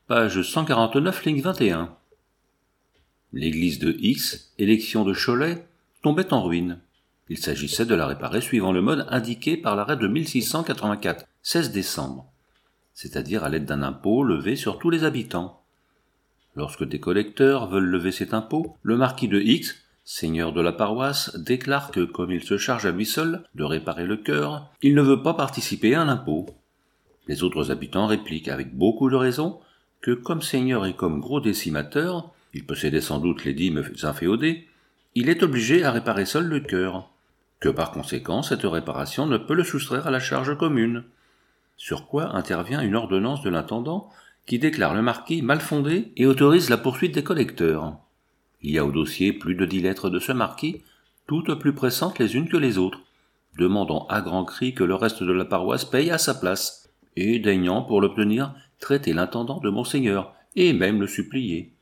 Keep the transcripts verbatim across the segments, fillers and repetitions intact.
Page cent quarante-neuf, ligne vingt et un. L'église de X, élection de Cholet, tombait en ruine. Il s'agissait de la réparer suivant le mode indiqué par l'arrêt de mille six cent quatre-vingt-quatre, seize décembre, c'est-à-dire à l'aide d'un impôt levé sur tous les habitants. Lorsque des collecteurs veulent lever cet impôt, le marquis de X, seigneur de la paroisse, déclare que, comme il se charge à lui seul de réparer le chœur, il ne veut pas participer à l'impôt. Les autres habitants répliquent avec beaucoup de raison que, comme seigneur et comme gros décimateur, il possédait sans doute les dîmes inféodées, il est obligé à réparer seul le chœur, que par conséquent cette réparation ne peut le soustraire à la charge commune. Sur quoi intervient une ordonnance de l'intendant qui déclare le marquis mal fondé et autorise la poursuite des collecteurs. Il y a au dossier plus de dix lettres de ce marquis, toutes plus pressantes les unes que les autres, demandant à grands cris que le reste de la paroisse paye à sa place, et daignant pour l'obtenir traiter l'intendant de monseigneur, et même le supplier.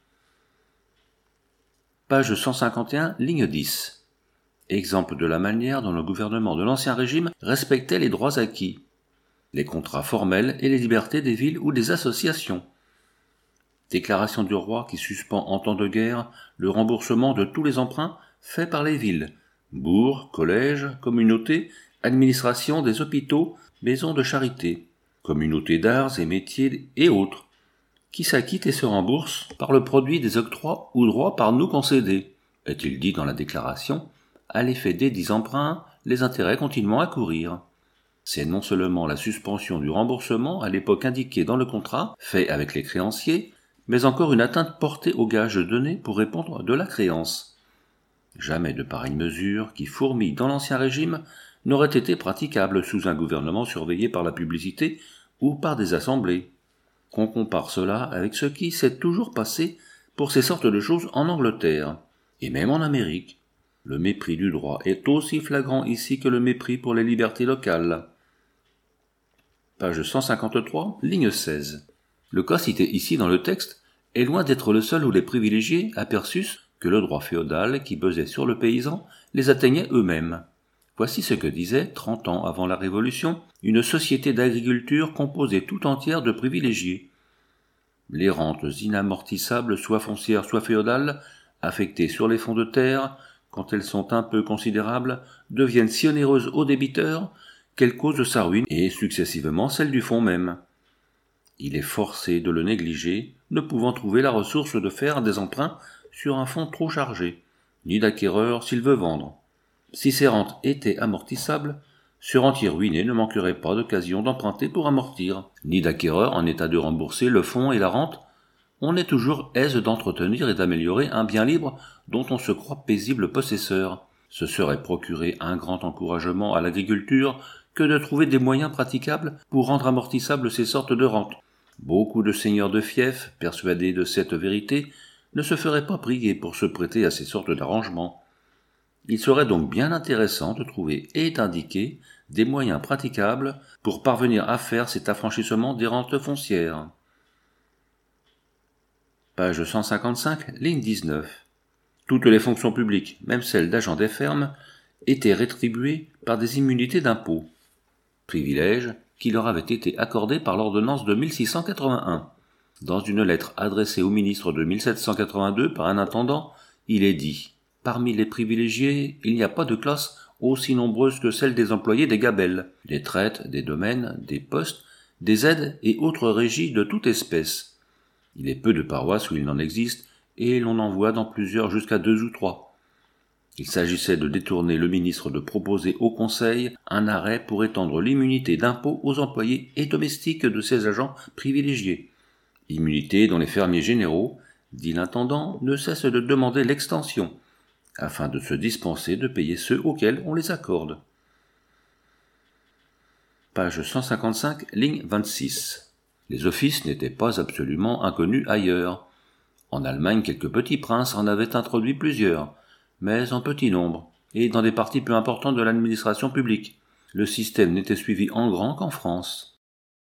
Page cent cinquante et un, ligne dix. Exemple de la manière dont le gouvernement de l'Ancien Régime respectait les droits acquis, les contrats formels et les libertés des villes ou des associations. Déclaration du roi qui suspend en temps de guerre le remboursement de tous les emprunts faits par les villes, bourgs, collèges, communautés, administration des hôpitaux, maisons de charité, communautés d'arts et métiers et autres, qui s'acquittent et se remboursent par le produit des octrois ou droits par nous concédés, est-il dit dans la déclaration, à l'effet des dix emprunts, les intérêts continuant à courir. C'est non seulement la suspension du remboursement à l'époque indiquée dans le contrat, fait avec les créanciers, mais encore une atteinte portée aux gages donnés pour répondre de la créance. Jamais de pareilles mesures, qui fourmillent dans l'Ancien Régime, n'auraient été praticables sous un gouvernement surveillé par la publicité ou par des assemblées. Qu'on compare cela avec ce qui s'est toujours passé pour ces sortes de choses en Angleterre, et même en Amérique. Le mépris du droit est aussi flagrant ici que le mépris pour les libertés locales. Page cent cinquante-trois, ligne seize. Le cas cité ici dans le texte est loin d'être le seul où les privilégiés aperçussent que le droit féodal qui pesait sur le paysan les atteignait eux-mêmes. Voici ce que disait, trente ans avant la Révolution, une société d'agriculture composée tout entière de privilégiés. Les rentes inamortissables, soit foncières, soit féodales, affectées sur les fonds de terre, quand elles sont un peu considérables, deviennent si onéreuses aux débiteurs qu'elles causent sa ruine et successivement celle du fonds même. Il est forcé de le négliger, ne pouvant trouver la ressource de faire des emprunts sur un fonds trop chargé, ni d'acquéreur s'il veut vendre. Si ces rentes étaient amortissables, ce rentier ruiné ne manquerait pas d'occasion d'emprunter pour amortir, ni d'acquéreur en état de rembourser le fonds et la rente. On est toujours aise d'entretenir et d'améliorer un bien libre dont on se croit paisible possesseur. Ce serait procurer un grand encouragement à l'agriculture que de trouver des moyens praticables pour rendre amortissables ces sortes de rentes. Beaucoup de seigneurs de fief, persuadés de cette vérité, ne se feraient pas prier pour se prêter à ces sortes d'arrangements. Il serait donc bien intéressant de trouver et d'indiquer des moyens praticables pour parvenir à faire cet affranchissement des rentes foncières. Page cent cinquante-cinq, ligne dix-neuf. Toutes les fonctions publiques, même celles d'agents des fermes, étaient rétribuées par des immunités d'impôt, privilèges qui leur avaient été accordés par l'ordonnance de mille six cent quatre-vingt-un. Dans une lettre adressée au ministre de mille sept cent quatre-vingt-deux par un intendant, il est dit « Parmi les privilégiés, il n'y a pas de classe aussi nombreuse que celle des employés des gabelles, des traites, des domaines, des postes, des aides et autres régies de toute espèce. Il est peu de paroisses où il n'en existe, et l'on en voit dans plusieurs jusqu'à deux ou trois. Il s'agissait de détourner le ministre de proposer au Conseil un arrêt pour étendre l'immunité d'impôt aux employés et domestiques de ces agents privilégiés. Immunité dont les fermiers généraux, dit l'intendant, ne cessent de demander l'extension, afin de se dispenser de payer ceux auxquels on les accorde. Page cent cinquante-cinq, ligne vingt-six. Les offices n'étaient pas absolument inconnus ailleurs. En Allemagne, quelques petits princes en avaient introduit plusieurs, mais en petit nombre, et dans des parties peu importantes de l'administration publique. Le système n'était suivi en grand qu'en France.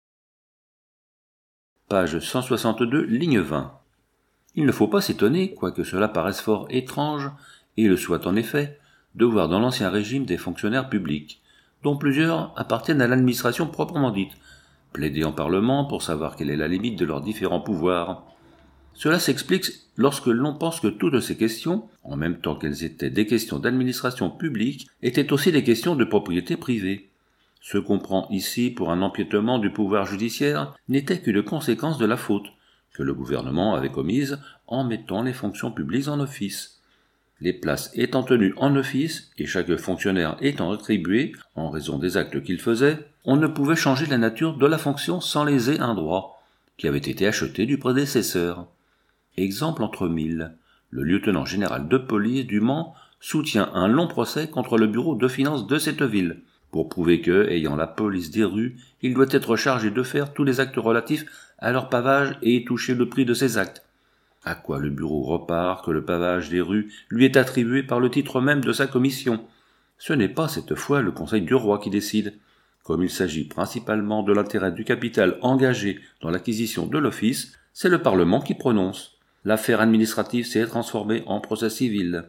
Page cent soixante-deux, ligne vingt. Il ne faut pas s'étonner, quoique cela paraisse fort étrange, et le soit en effet, de voir dans l'Ancien Régime des fonctionnaires publics, dont plusieurs appartiennent à l'administration proprement dite, plaider en Parlement pour savoir quelle est la limite de leurs différents pouvoirs. Cela s'explique lorsque l'on pense que toutes ces questions, en même temps qu'elles étaient des questions d'administration publique, étaient aussi des questions de propriété privée. Ce qu'on prend ici pour un empiétement du pouvoir judiciaire n'était qu'une conséquence de la faute que le gouvernement avait commise en mettant les fonctions publiques en office. Les places étant tenues en office et chaque fonctionnaire étant rétribué en raison des actes qu'il faisait, on ne pouvait changer la nature de la fonction sans léser un droit qui avait été acheté du prédécesseur. Exemple entre mille, le lieutenant général de police du Mans soutient un long procès contre le bureau de finances de cette ville, pour prouver que, ayant la police des rues, il doit être chargé de faire tous les actes relatifs à leur pavage et toucher le prix de ces actes. À quoi le bureau repart que le pavage des rues lui est attribué par le titre même de sa commission. Ce n'est pas cette fois le conseil du roi qui décide. Comme il s'agit principalement de l'intérêt du capital engagé dans l'acquisition de l'office, c'est le Parlement qui prononce. L'affaire administrative s'est transformée en procès civil.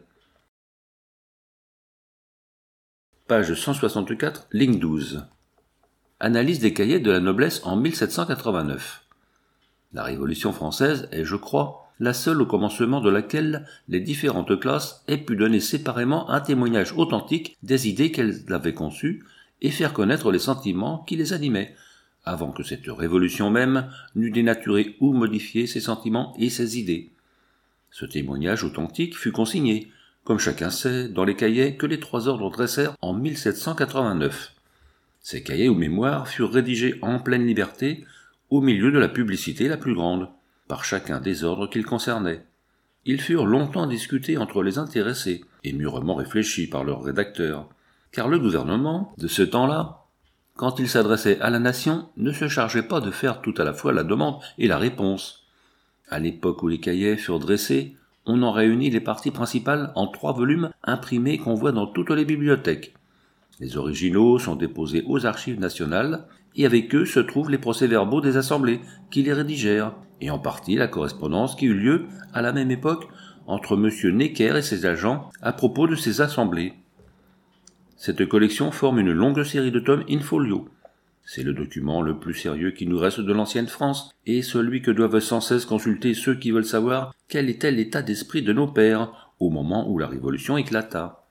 Page cent soixante-quatre, ligne douze. Analyse des cahiers de la noblesse en mille sept cent quatre-vingt-neuf. La Révolution française est, je crois, la seule au commencement de laquelle les différentes classes aient pu donner séparément un témoignage authentique des idées qu'elles avaient conçues et faire connaître les sentiments qui les animaient, avant que cette révolution même n'eût dénaturé ou modifié ces sentiments et ces idées. Ce témoignage authentique fut consigné, comme chacun sait, dans les cahiers que les trois ordres dressèrent en mille sept cent quatre-vingt-neuf. Ces cahiers ou mémoires furent rédigés en pleine liberté, au milieu de la publicité la plus grande, par chacun des ordres qu'ils concernaient. Ils furent longtemps discutés entre les intéressés, et mûrement réfléchis par leurs rédacteurs, car le gouvernement, de ce temps-là, quand il s'adressait à la nation, ne se chargeait pas de faire tout à la fois la demande et la réponse. À l'époque où les cahiers furent dressés, on en réunit les parties principales en trois volumes imprimés qu'on voit dans toutes les bibliothèques. Les originaux sont déposés aux archives nationales, et avec eux se trouvent les procès-verbaux des assemblées qui les rédigèrent, et en partie la correspondance qui eut lieu à la même époque entre M. Necker et ses agents à propos de ces assemblées. Cette collection forme une longue série de tomes in-folio. C'est le document le plus sérieux qui nous reste de l'ancienne France, et celui que doivent sans cesse consulter ceux qui veulent savoir quel était l'état d'esprit de nos pères au moment où la Révolution éclata.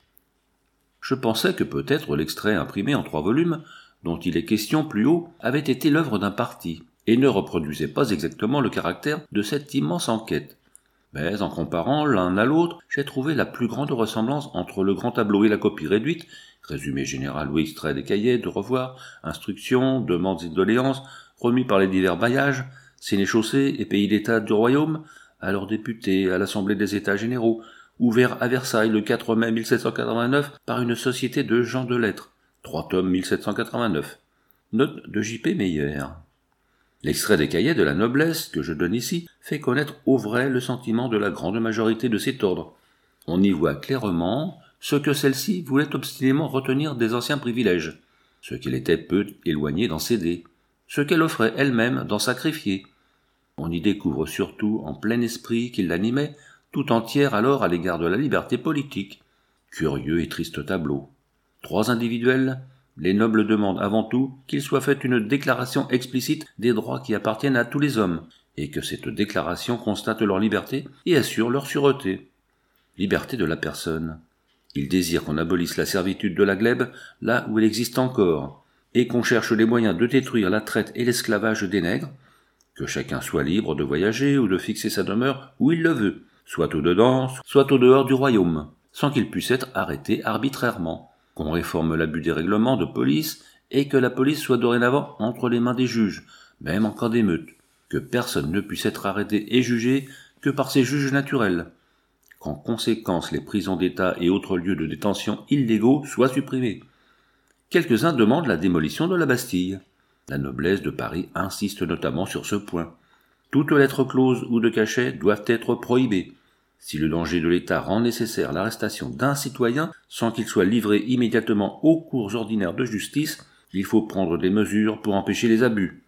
Je pensais que peut-être l'extrait imprimé en trois volumes, dont il est question plus haut, avait été l'œuvre d'un parti, et ne reproduisait pas exactement le caractère de cette immense enquête. Mais en comparant l'un à l'autre, j'ai trouvé la plus grande ressemblance entre le grand tableau et la copie réduite, résumé général ou extrait des cahiers de revoir, instructions, demandes et doléances, remis par les divers bailliages, sénéchaussées et pays d'État du royaume, à leurs députés, à l'Assemblée des États généraux, ouvert à Versailles le quatre mai mille sept cent quatre-vingt-neuf par une société de gens de lettres, trois tomes mille sept cent quatre-vingt-neuf. Note de J P Meyer. L'extrait des cahiers de la noblesse que je donne ici fait connaître au vrai le sentiment de la grande majorité de cet ordre. On y voit clairement ce que celle-ci voulait obstinément retenir des anciens privilèges, ce qu'elle était peu éloignée d'en céder, ce qu'elle offrait elle-même d'en sacrifier. On y découvre surtout en plein esprit qui l'animait, tout entière alors à l'égard de la liberté politique. Curieux et triste tableau. Trois individuels, les nobles demandent avant tout qu'il soit fait une déclaration explicite des droits qui appartiennent à tous les hommes, et que cette déclaration constate leur liberté et assure leur sûreté. Liberté de la personne. Ils désirent qu'on abolisse la servitude de la glèbe là où elle existe encore, et qu'on cherche les moyens de détruire la traite et l'esclavage des nègres, que chacun soit libre de voyager ou de fixer sa demeure où il le veut, soit au dedans, soit au dehors du royaume, sans qu'il puisse être arrêté arbitrairement, qu'on réforme l'abus des règlements de police et que la police soit dorénavant entre les mains des juges, même en cas d'émeute, que personne ne puisse être arrêté et jugé que par ses juges naturels, qu'en conséquence les prisons d'État et autres lieux de détention illégaux soient supprimés. Quelques-uns demandent la démolition de la Bastille. La noblesse de Paris insiste notamment sur ce point. Toutes lettres closes ou de cachet doivent être prohibées. Si le danger de l'État rend nécessaire l'arrestation d'un citoyen sans qu'il soit livré immédiatement aux cours ordinaires de justice, il faut prendre des mesures pour empêcher les abus,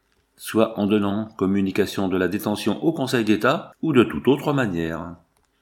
soit en donnant communication de la détention au Conseil d'État ou de toute autre manière.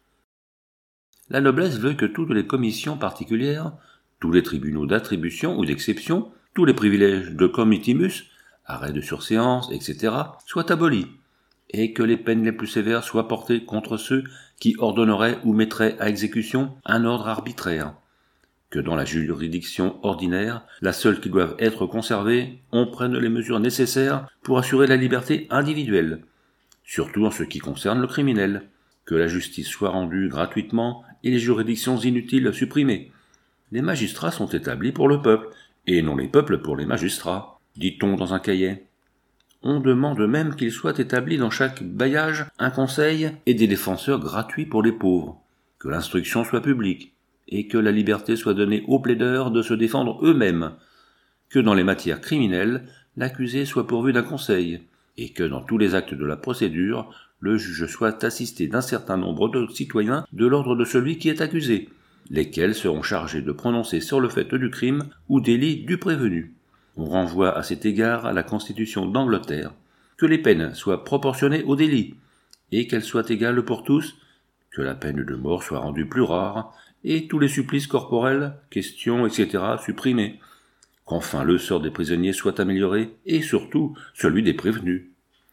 La noblesse veut que toutes les commissions particulières, tous les tribunaux d'attribution ou d'exception, tous les privilèges de comitimus, arrêt de surséance, et cetera, soient abolis, et que les peines les plus sévères soient portées contre ceux qui ordonneraient ou mettraient à exécution un ordre arbitraire, que dans la juridiction ordinaire, la seule qui doive être conservée, on prenne les mesures nécessaires pour assurer la liberté individuelle, surtout en ce qui concerne le criminel, que la justice soit rendue gratuitement et les juridictions inutiles supprimées. Les magistrats sont établis pour le peuple, et non les peuples pour les magistrats, dit-on dans un cahier. On demande même qu'il soit établi dans chaque bailliage un conseil et des défenseurs gratuits pour les pauvres, que l'instruction soit publique, et que la liberté soit donnée aux plaideurs de se défendre eux-mêmes, que dans les matières criminelles, l'accusé soit pourvu d'un conseil, et que dans tous les actes de la procédure, le juge soit assisté d'un certain nombre de citoyens de l'ordre de celui qui est accusé, lesquels seront chargés de prononcer sur le fait du crime ou délit du prévenu. On renvoie à cet égard à la Constitution d'Angleterre, que les peines soient proportionnées au délit, et qu'elles soient égales pour tous, que la peine de mort soit rendue plus rare, et tous les supplices corporels, questions, et cetera supprimés, qu'enfin le sort des prisonniers soit amélioré, et surtout celui des prévenus.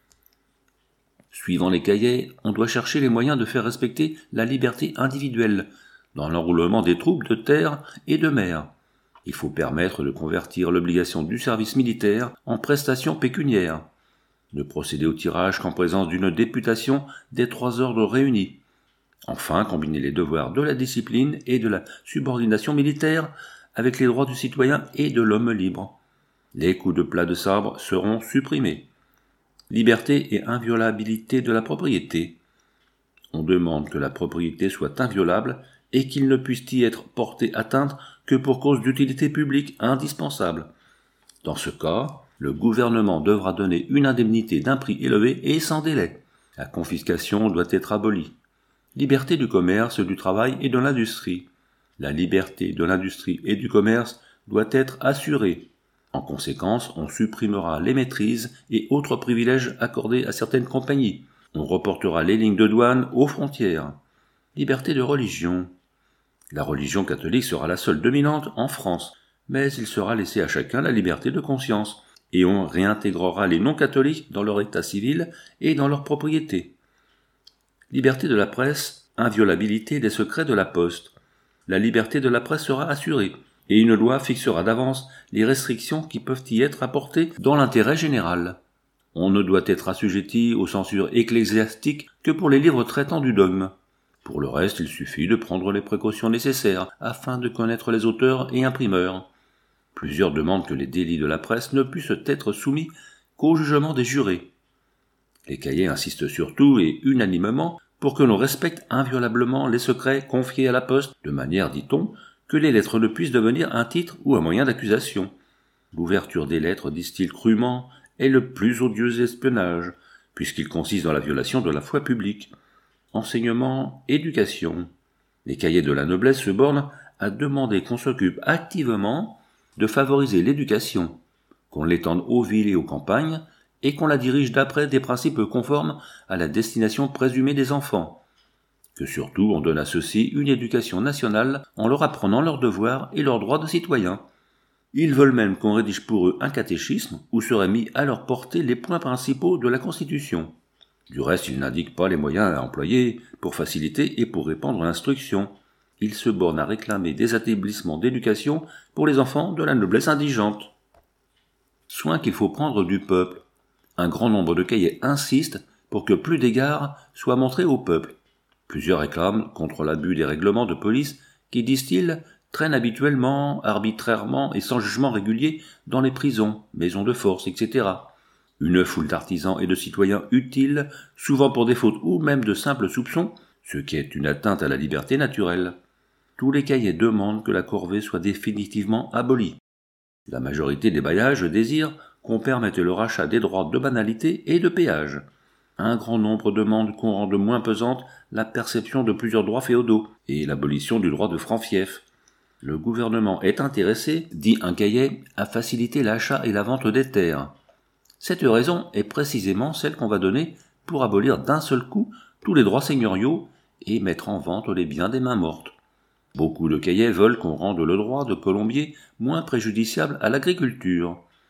Suivant les cahiers, on doit chercher les moyens de faire respecter la liberté individuelle, dans l'enroulement des troupes de terre et de mer. Il faut permettre de convertir l'obligation du service militaire en prestation pécuniaire, de procéder au tirage qu'en présence d'une députation des trois ordres réunis. Enfin, combiner les devoirs de la discipline et de la subordination militaire avec les droits du citoyen et de l'homme libre. Les coups de plat de sabre seront supprimés. Liberté et inviolabilité de la propriété. On demande que la propriété soit inviolable et qu'il ne puisse y être porté atteinte que pour cause d'utilité publique indispensable. Dans ce cas, le gouvernement devra donner une indemnité d'un prix élevé et sans délai. La confiscation doit être abolie. Liberté du commerce, du travail et de l'industrie. La liberté de l'industrie et du commerce doit être assurée. En conséquence, on supprimera les maîtrises et autres privilèges accordés à certaines compagnies. On reportera les lignes de douane aux frontières. Liberté de religion. La religion catholique sera la seule dominante en France, mais il sera laissé à chacun la liberté de conscience, et on réintégrera les non-catholiques dans leur état civil et dans leur propriété. Liberté de la presse, inviolabilité des secrets de la poste. La liberté de la presse sera assurée, et une loi fixera d'avance les restrictions qui peuvent y être apportées dans l'intérêt général. On ne doit être assujetti aux censures ecclésiastiques que pour les livres traitant du dogme. Pour le reste, il suffit de prendre les précautions nécessaires afin de connaître les auteurs et imprimeurs. Plusieurs demandent que les délits de la presse ne puissent être soumis qu'au jugement des jurés. Les cahiers insistent surtout et unanimement pour que l'on respecte inviolablement les secrets confiés à la poste, de manière, dit-on, que les lettres ne puissent devenir un titre ou un moyen d'accusation. L'ouverture des lettres, disent-ils crûment, est le plus odieux espionnage, puisqu'il consiste dans la violation de la foi publique. Enseignement, éducation. Les cahiers de la noblesse se bornent à demander qu'on s'occupe activement de favoriser l'éducation, qu'on l'étende aux villes et aux campagnes, et qu'on la dirige d'après des principes conformes à la destination présumée des enfants, que surtout on donne à ceux-ci une éducation nationale en leur apprenant leurs devoirs et leurs droits de citoyens. Ils veulent même qu'on rédige pour eux un catéchisme où seraient mis à leur portée les points principaux de la Constitution. Du reste, ils n'indiquent pas les moyens à employer pour faciliter et pour répandre l'instruction. Ils se bornent à réclamer des établissements d'éducation pour les enfants de la noblesse indigente. Soin qu'il faut prendre du peuple. Un grand nombre de cahiers insistent pour que plus d'égards soient montrés au peuple. Plusieurs réclament contre l'abus des règlements de police qui, disent-ils, traînent habituellement, arbitrairement et sans jugement régulier dans les prisons, maisons de force, et cetera. Une foule d'artisans et de citoyens utiles, souvent pour des fautes ou même de simples soupçons, ce qui est une atteinte à la liberté naturelle. Tous les cahiers demandent que la corvée soit définitivement abolie. La majorité des bailliages désirent qu'on permette le rachat des droits de banalité et de péage. Un grand nombre demandent qu'on rende moins pesante la perception de plusieurs droits féodaux et l'abolition du droit de franc-fief. Le gouvernement est intéressé, dit un cahier, à faciliter l'achat et la vente des terres. Cette raison est précisément celle qu'on va donner pour abolir d'un seul coup tous les droits seigneuriaux et mettre en vente les biens des mains mortes. Beaucoup de cahiers veulent qu'on rende le droit de colombier moins préjudiciable à l'agriculture.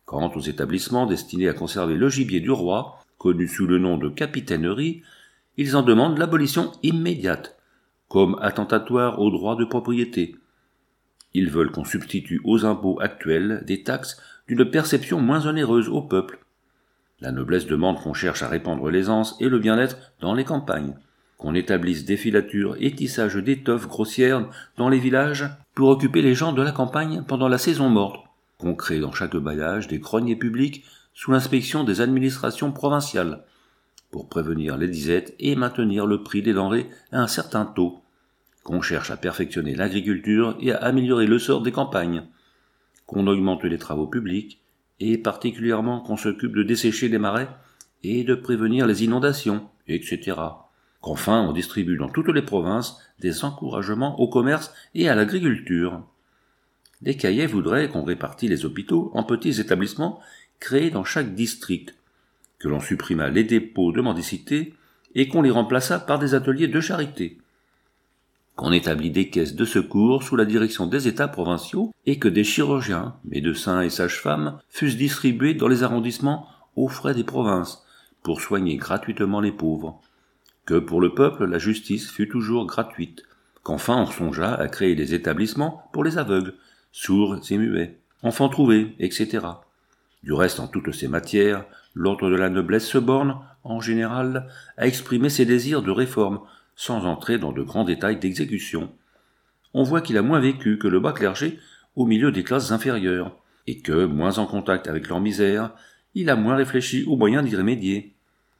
Quant aux établissements destinés à conserver le gibier du roi, connu sous le nom de capitainerie, ils en demandent l'abolition immédiate, comme attentatoire aux droits de propriété. Ils veulent qu'on substitue aux impôts actuels des taxes d'une perception moins onéreuse au peuple. La noblesse demande qu'on cherche à répandre l'aisance et le bien-être dans les campagnes, qu'on établisse des filatures et tissages d'étoffes grossières dans les villages pour occuper les gens de la campagne pendant la saison morte, qu'on crée dans chaque bailliage des greniers publics sous l'inspection des administrations provinciales, pour prévenir les disettes et maintenir le prix des denrées à un certain taux, qu'on cherche à perfectionner l'agriculture et à améliorer le sort des campagnes, qu'on augmente les travaux publics, et particulièrement qu'on s'occupe de dessécher les marais et de prévenir les inondations, et cetera. Qu'enfin on distribue dans toutes les provinces des encouragements au commerce et à l'agriculture. Les cahiers voudraient qu'on répartisse les hôpitaux en petits établissements créés dans chaque district, que l'on supprimât les dépôts de mendicité et qu'on les remplaçât par des ateliers de charité, qu'on établit des caisses de secours sous la direction des États provinciaux et que des chirurgiens, médecins et sages-femmes fussent distribués dans les arrondissements aux frais des provinces pour soigner gratuitement les pauvres, que pour le peuple la justice fût toujours gratuite, qu'enfin on songeât à créer des établissements pour les aveugles, sourds et muets, enfants trouvés, et cetera. Du reste, en toutes ces matières, l'ordre de la noblesse se borne, en général, à exprimer ses désirs de réforme, sans entrer dans de grands détails d'exécution. On voit qu'il a moins vécu que le bas clergé au milieu des classes inférieures, et que, moins en contact avec leur misère, il a moins réfléchi aux moyens d'y remédier.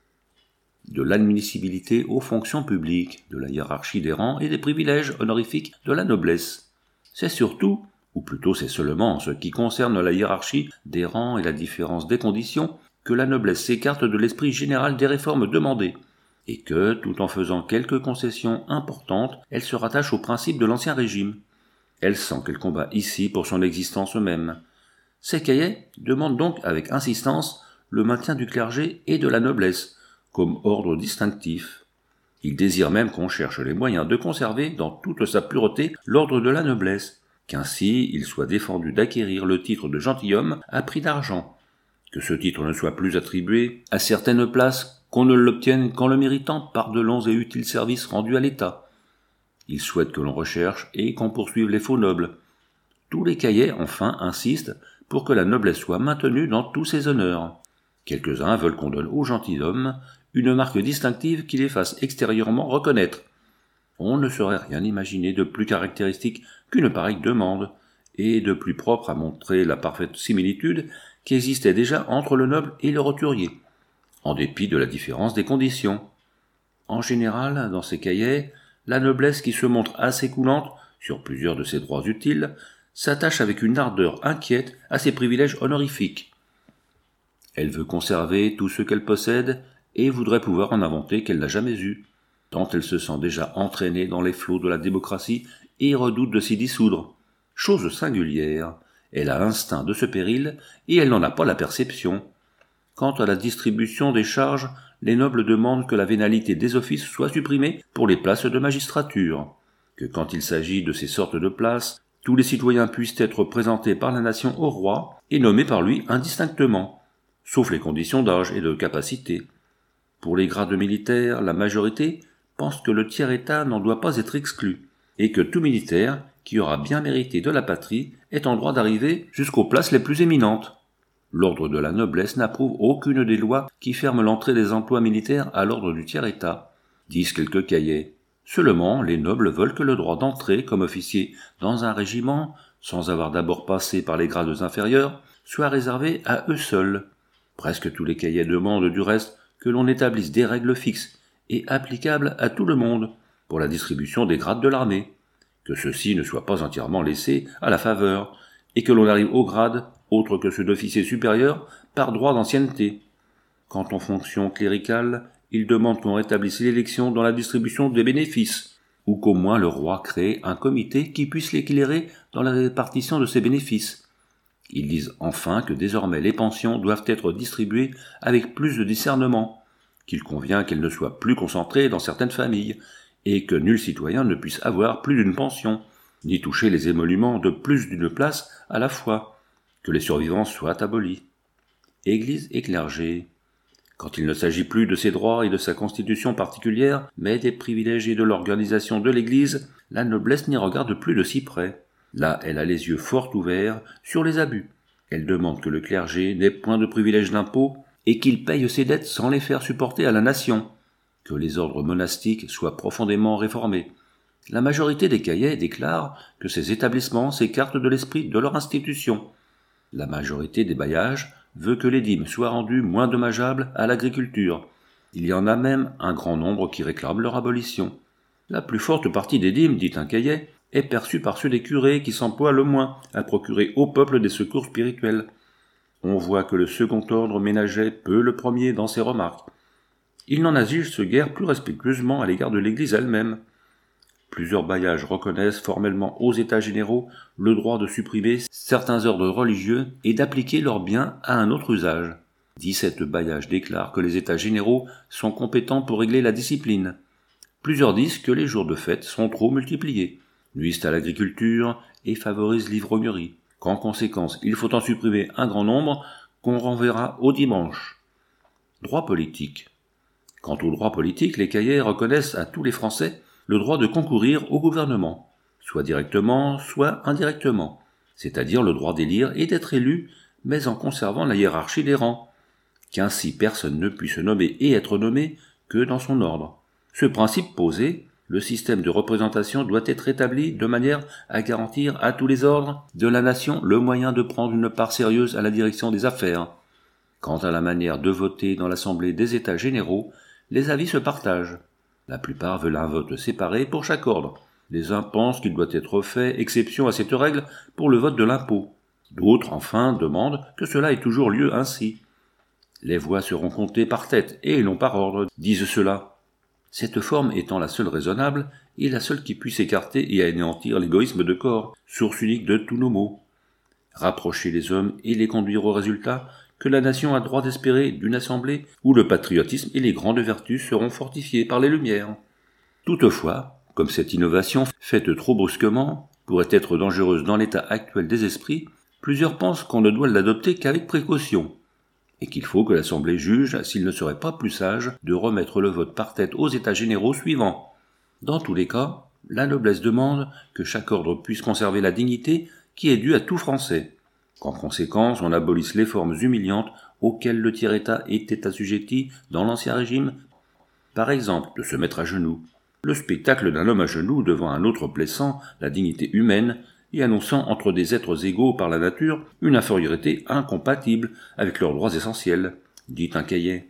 De l'admissibilité aux fonctions publiques, de la hiérarchie des rangs et des privilèges honorifiques de la noblesse. C'est surtout, ou plutôt c'est seulement en ce qui concerne la hiérarchie des rangs et la différence des conditions, que la noblesse s'écarte de l'esprit général des réformes demandées, et que, tout en faisant quelques concessions importantes, elle se rattache aux principes de l'Ancien Régime. Elle sent qu'elle combat ici pour son existence même. Ces cahiers demandent donc avec insistance le maintien du clergé et de la noblesse, comme ordre distinctif. Ils désirent même qu'on cherche les moyens de conserver dans toute sa pureté l'ordre de la noblesse, qu'ainsi il soit défendu d'acquérir le titre de gentilhomme à prix d'argent, que ce titre ne soit plus attribué à certaines places, qu'on ne l'obtienne qu'en le méritant par de longs et utiles services rendus à l'État. Ils souhaitent que l'on recherche et qu'on poursuive les faux nobles. Tous les cahiers, enfin, insistent pour que la noblesse soit maintenue dans tous ses honneurs. Quelques-uns veulent qu'on donne aux gentilshommes une marque distinctive qui les fasse extérieurement reconnaître. On ne saurait rien imaginer de plus caractéristique qu'une pareille demande, et de plus propre à montrer la parfaite similitude qui existait déjà entre le noble et le roturier, en dépit de la différence des conditions. En général, dans ces cahiers, la noblesse qui se montre assez coulante sur plusieurs de ses droits utiles s'attache avec une ardeur inquiète à ses privilèges honorifiques. Elle veut conserver tout ce qu'elle possède et voudrait pouvoir en inventer qu'elle n'a jamais eu, tant elle se sent déjà entraînée dans les flots de la démocratie et redoute de s'y dissoudre. Chose singulière, elle a instinct de ce péril et elle n'en a pas la perception. Quant à la distribution des charges, les nobles demandent que la vénalité des offices soit supprimée pour les places de magistrature, que quand il s'agit de ces sortes de places, tous les citoyens puissent être présentés par la nation au roi et nommés par lui indistinctement, sauf les conditions d'âge et de capacité. Pour les grades militaires, la majorité pense que le tiers-état n'en doit pas être exclu, et que tout militaire qui aura bien mérité de la patrie est en droit d'arriver jusqu'aux places les plus éminentes. L'ordre de la noblesse n'approuve aucune des lois qui ferment l'entrée des emplois militaires à l'ordre du tiers-état, disent quelques cahiers. Seulement, les nobles veulent que le droit d'entrer comme officier dans un régiment, sans avoir d'abord passé par les grades inférieurs, soit réservé à eux seuls. Presque tous les cahiers demandent du reste que l'on établisse des règles fixes et applicables à tout le monde pour la distribution des grades de l'armée, que ceux-ci ne soient pas entièrement laissés à la faveur, et que l'on arrive au grade, autre que ceux d'officier supérieur, par droit d'ancienneté. Quant aux fonctions cléricales, ils demandent qu'on rétablisse l'élection dans la distribution des bénéfices, ou qu'au moins le roi crée un comité qui puisse l'éclairer dans la répartition de ces bénéfices. Ils disent enfin que désormais les pensions doivent être distribuées avec plus de discernement, qu'il convient qu'elles ne soient plus concentrées dans certaines familles, et que nul citoyen ne puisse avoir plus d'une pension, ni toucher les émoluments de plus d'une place à la fois, que les survivances soient abolies, Église et clergé. Quand il ne s'agit plus de ses droits et de sa constitution particulière, mais des privilèges et de l'organisation de l'Église, la noblesse n'y regarde plus de si près. Là, elle a les yeux fort ouverts sur les abus. Elle demande que le clergé n'ait point de privilèges d'impôt et qu'il paye ses dettes sans les faire supporter à la nation, que les ordres monastiques soient profondément réformés. La majorité des cahiers déclarent que ces établissements s'écartent de l'esprit de leur institution. La majorité des bailliages veut que les dîmes soient rendues moins dommageables à l'agriculture. Il y en a même un grand nombre qui réclament leur abolition. La plus forte partie des dîmes, dit un cahier, est perçue par ceux des curés qui s'emploient le moins à procurer au peuple des secours spirituels. On voit que le second ordre ménageait peu le premier dans ses remarques. Il n'en agissent guère plus respectueusement à l'égard de l'Église elle-même. Plusieurs bailliages reconnaissent formellement aux États généraux le droit de supprimer certains ordres religieux et d'appliquer leurs biens à un autre usage. dix-sept bailliages déclarent que les États généraux sont compétents pour régler la discipline. Plusieurs disent que les jours de fête sont trop multipliés, nuisent à l'agriculture et favorisent l'ivrognerie, qu'en conséquence il faut en supprimer un grand nombre qu'on renverra au dimanche. Droit politique. Quant au droit politique, les cahiers reconnaissent à tous les Français le droit de concourir au gouvernement, soit directement, soit indirectement, c'est-à-dire le droit d'élire et d'être élu, mais en conservant la hiérarchie des rangs, qu'ainsi personne ne puisse nommer et être nommé que dans son ordre. Ce principe posé, le système de représentation doit être établi de manière à garantir à tous les ordres de la nation le moyen de prendre une part sérieuse à la direction des affaires. Quant à la manière de voter dans l'Assemblée des États généraux, les avis se partagent. La plupart veulent un vote séparé pour chaque ordre. Les uns pensent qu'il doit être fait exception à cette règle pour le vote de l'impôt. D'autres, enfin, demandent que cela ait toujours lieu ainsi. Les voix seront comptées par tête et non par ordre, disent ceux-là. Cette forme étant la seule raisonnable et la seule qui puisse écarter et anéantir l'égoïsme de corps, source unique de tous nos maux. Rapprocher les hommes et les conduire au résultat que la nation a droit d'espérer d'une assemblée où le patriotisme et les grandes vertus seront fortifiés par les Lumières. Toutefois, comme cette innovation, faite trop brusquement, pourrait être dangereuse dans l'état actuel des esprits, plusieurs pensent qu'on ne doit l'adopter qu'avec précaution, et qu'il faut que l'Assemblée juge s'il ne serait pas plus sage de remettre le vote par tête aux États généraux suivants. Dans tous les cas, la noblesse demande que chaque ordre puisse conserver la dignité qui est due à tout Français, qu'en conséquence on abolisse les formes humiliantes auxquelles le tiers-État était assujetti dans l'Ancien Régime, par exemple de se mettre à genoux, le spectacle d'un homme à genoux devant un autre blessant la dignité humaine et annonçant entre des êtres égaux par la nature une infériorité incompatible avec leurs droits essentiels, dit un cahier.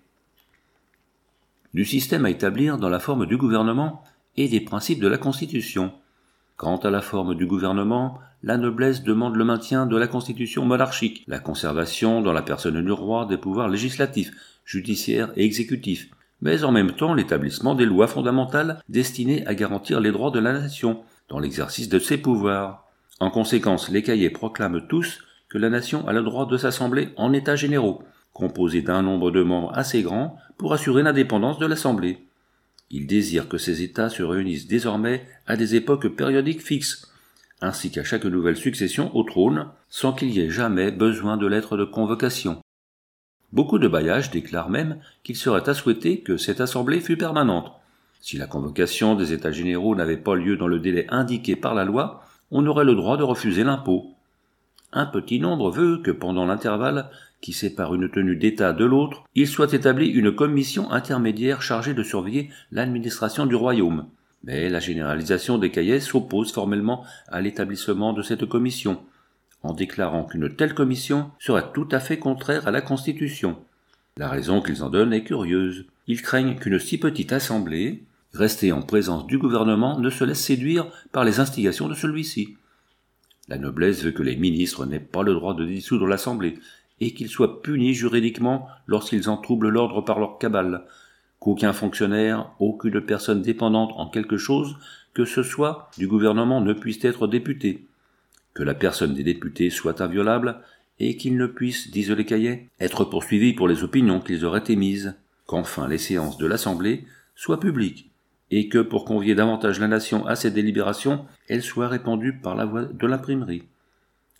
Du système à établir dans la forme du gouvernement et des principes de la Constitution. Quant à la forme du gouvernement, la noblesse demande le maintien de la constitution monarchique, la conservation dans la personne du roi des pouvoirs législatifs, judiciaires et exécutifs, mais en même temps l'établissement des lois fondamentales destinées à garantir les droits de la nation dans l'exercice de ses pouvoirs. En conséquence, les cahiers proclament tous que la nation a le droit de s'assembler en États généraux, composés d'un nombre de membres assez grand pour assurer l'indépendance de l'Assemblée. Ils désirent que ces États se réunissent désormais à des époques périodiques fixes, ainsi qu'à chaque nouvelle succession au trône, sans qu'il y ait jamais besoin de lettre de convocation. Beaucoup de bailliages déclarent même qu'il serait à souhaiter que cette assemblée fût permanente. Si la convocation des États généraux n'avait pas lieu dans le délai indiqué par la loi, on aurait le droit de refuser l'impôt. Un petit nombre veut que pendant l'intervalle qui sépare une tenue d'État de l'autre, il soit établi une commission intermédiaire chargée de surveiller l'administration du royaume. Mais la généralisation des cahiers s'oppose formellement à l'établissement de cette commission, en déclarant qu'une telle commission serait tout à fait contraire à la Constitution. La raison qu'ils en donnent est curieuse. Ils craignent qu'une si petite assemblée, restée en présence du gouvernement, ne se laisse séduire par les instigations de celui-ci. La noblesse veut que les ministres n'aient pas le droit de dissoudre l'Assemblée, et qu'ils soient punis juridiquement lorsqu'ils en troublent l'ordre par leur cabale, qu'aucun fonctionnaire, aucune personne dépendante en quelque chose que ce soit du gouvernement ne puisse être député, que la personne des députés soit inviolable, et qu'ils ne puissent, disent les cahiers, être poursuivis pour les opinions qu'ils auraient émises, qu'enfin les séances de l'Assemblée soient publiques, et que pour convier davantage la nation à ces délibérations, elles soient répandues par la voie de l'imprimerie.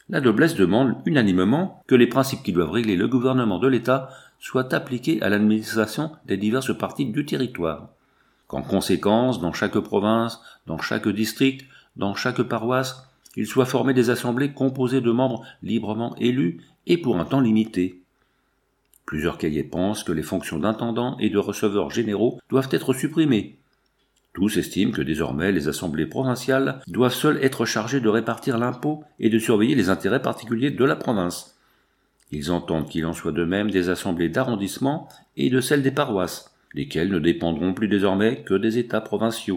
La noblesse demande unanimement que les principes qui doivent régler le gouvernement de l'État soient appliqués à l'administration des diverses parties du territoire. Qu'en conséquence, dans chaque province, dans chaque district, dans chaque paroisse, il soit formé des assemblées composées de membres librement élus et pour un temps limité. Plusieurs cahiers pensent que les fonctions d'intendants et de receveurs généraux doivent être supprimées. Tous estiment que désormais les assemblées provinciales doivent seules être chargées de répartir l'impôt et de surveiller les intérêts particuliers de la province. Ils entendent qu'il en soit de même des assemblées d'arrondissement et de celles des paroisses, lesquelles ne dépendront plus désormais que des États provinciaux.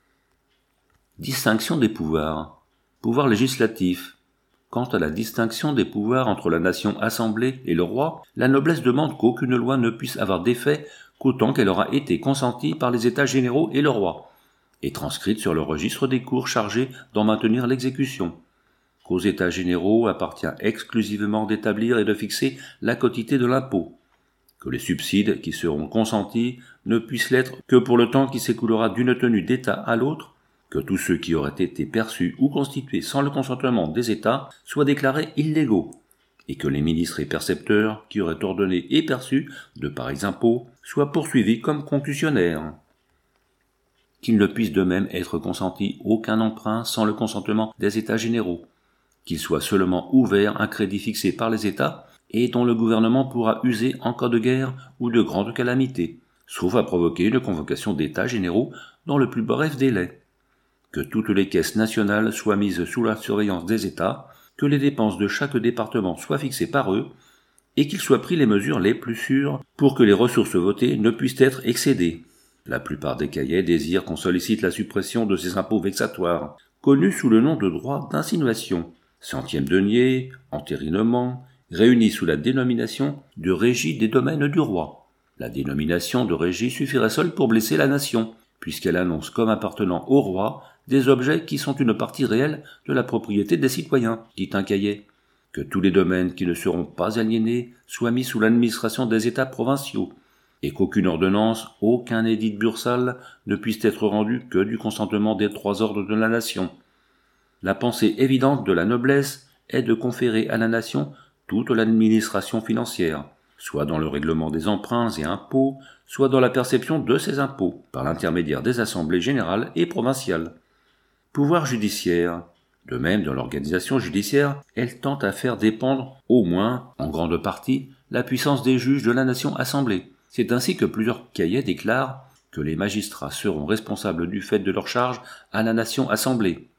Distinction des pouvoirs. Pouvoir législatif. Quant à la distinction des pouvoirs entre la nation assemblée et le roi, la noblesse demande qu'aucune loi ne puisse avoir d'effet qu'autant qu'elle aura été consentie par les États généraux et le roi, et transcrite sur le registre des cours chargés d'en maintenir l'exécution. Qu'aux États généraux appartient exclusivement d'établir et de fixer la quotité de l'impôt, que les subsides qui seront consentis ne puissent l'être que pour le temps qui s'écoulera d'une tenue d'État à l'autre, que tous ceux qui auraient été perçus ou constitués sans le consentement des États soient déclarés illégaux, et que les ministres et percepteurs qui auraient ordonné et perçu de pareils impôts soient poursuivis comme concussionnaires. Qu'il ne puisse de même être consenti aucun emprunt sans le consentement des États généraux, qu'il soit seulement ouvert un crédit fixé par les États et dont le gouvernement pourra user en cas de guerre ou de grande calamité, sauf à provoquer une convocation d'États généraux dans le plus bref délai. Que toutes les caisses nationales soient mises sous la surveillance des États, que les dépenses de chaque département soient fixées par eux, et qu'il soit pris les mesures les plus sûres pour que les ressources votées ne puissent être excédées. La plupart des cahiers désirent qu'on sollicite la suppression de ces impôts vexatoires, connus sous le nom de droits d'insinuation, centième denier, entérinement, réunis sous la dénomination de régie des domaines du roi. La dénomination de régie suffirait seule pour blesser la nation, puisqu'elle annonce comme appartenant au roi des objets qui sont une partie réelle de la propriété des citoyens, dit un cahier. Que tous les domaines qui ne seront pas aliénés soient mis sous l'administration des États provinciaux, et qu'aucune ordonnance, aucun édit de bursale ne puisse être rendu que du consentement des trois ordres de la nation. La pensée évidente de la noblesse est de conférer à la nation toute l'administration financière, soit dans le règlement des emprunts et impôts, soit dans la perception de ces impôts, par l'intermédiaire des assemblées générales et provinciales. Pouvoir judiciaire. De même, dans l'organisation judiciaire, elle tente à faire dépendre, au moins, en grande partie, la puissance des juges de la nation assemblée. C'est ainsi que plusieurs cahiers déclarent que les magistrats seront responsables du fait de leur charge à la nation assemblée,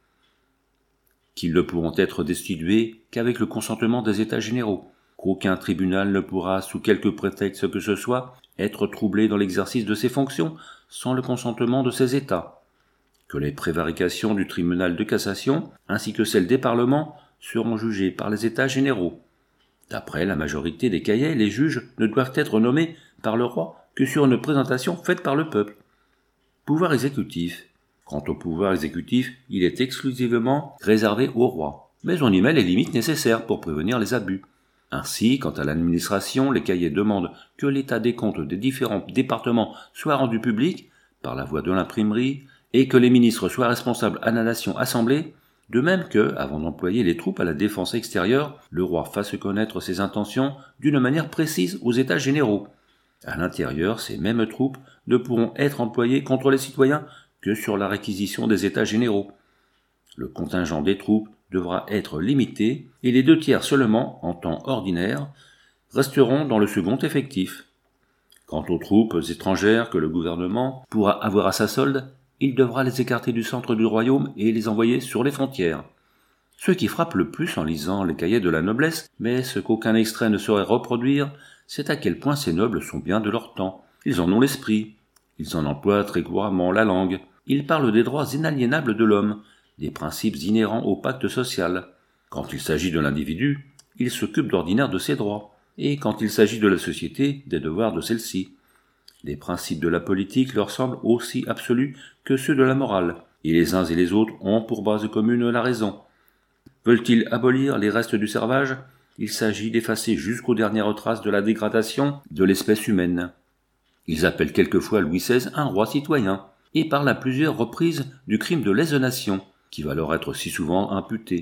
qu'ils ne pourront être destitués qu'avec le consentement des États généraux, qu'aucun tribunal ne pourra, sous quelque prétexte que ce soit, être troublé dans l'exercice de ses fonctions sans le consentement de ces États, que les prévarications du tribunal de cassation, ainsi que celles des parlements, seront jugées par les États généraux. D'après la majorité des cahiers, les juges ne doivent être nommés par le roi que sur une présentation faite par le peuple. Pouvoir exécutif. Quant au pouvoir exécutif, il est exclusivement réservé au roi, mais on y met les limites nécessaires pour prévenir les abus. Ainsi, quant à l'administration, les cahiers demandent que l'état des comptes des différents départements soit rendu public par la voie de l'imprimerie et que les ministres soient responsables à la nation assemblée, de même que, avant d'employer les troupes à la défense extérieure, le roi fasse connaître ses intentions d'une manière précise aux États généraux. À l'intérieur, ces mêmes troupes ne pourront être employées contre les citoyens que sur la réquisition des États généraux. Le contingent des troupes devra être limité et les deux tiers seulement, en temps ordinaire, resteront dans le second effectif. Quant aux troupes étrangères que le gouvernement pourra avoir à sa solde, il devra les écarter du centre du royaume et les envoyer sur les frontières. Ce qui frappe le plus en lisant les cahiers de la noblesse, mais ce qu'aucun extrait ne saurait reproduire, c'est à quel point ces nobles sont bien de leur temps. Ils en ont l'esprit. Ils en emploient très couramment la langue. Ils parlent des droits inaliénables de l'homme, des principes inhérents au pacte social. Quand il s'agit de l'individu, ils s'occupent d'ordinaire de ses droits, et quand il s'agit de la société, des devoirs de celle-ci. Les principes de la politique leur semblent aussi absolus que ceux de la morale, et les uns et les autres ont pour base commune la raison. Veulent-ils abolir les restes du servage ? Il s'agit d'effacer jusqu'aux dernières traces de la dégradation de l'espèce humaine. Ils appellent quelquefois Louis seize un roi citoyen, et parlent à plusieurs reprises du crime de lèse-nation, qui va leur être si souvent imputé.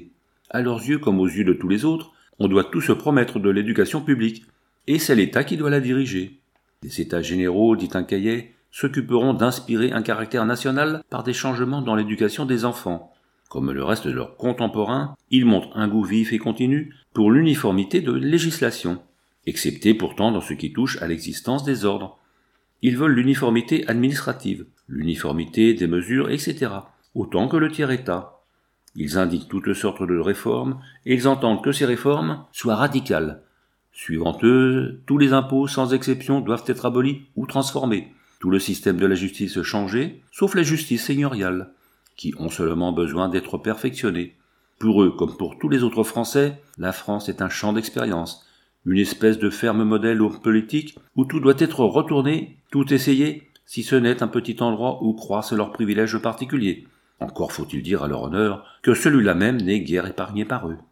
À leurs yeux comme aux yeux de tous les autres, on doit tout se promettre de l'éducation publique, et c'est l'État qui doit la diriger. Les États généraux, dit un cahier, s'occuperont d'inspirer un caractère national par des changements dans l'éducation des enfants. Comme le reste de leurs contemporains, ils montrent un goût vif et continu pour l'uniformité de législation, excepté pourtant dans ce qui touche à l'existence des ordres. Ils veulent l'uniformité administrative, l'uniformité des mesures, et cetera, autant que le tiers-État. Ils indiquent toutes sortes de réformes, et ils entendent que ces réformes soient radicales. Suivant eux, tous les impôts, sans exception, doivent être abolis ou transformés, tout le système de la justice changé, sauf la justice seigneuriale, qui ont seulement besoin d'être perfectionnés. Pour eux, comme pour tous les autres Français, la France est un champ d'expérience, une espèce de ferme modèle politique où tout doit être retourné, tout essayé, si ce n'est un petit endroit où croissent leurs privilèges particuliers. Encore faut-il dire à leur honneur que celui-là même n'est guère épargné par eux.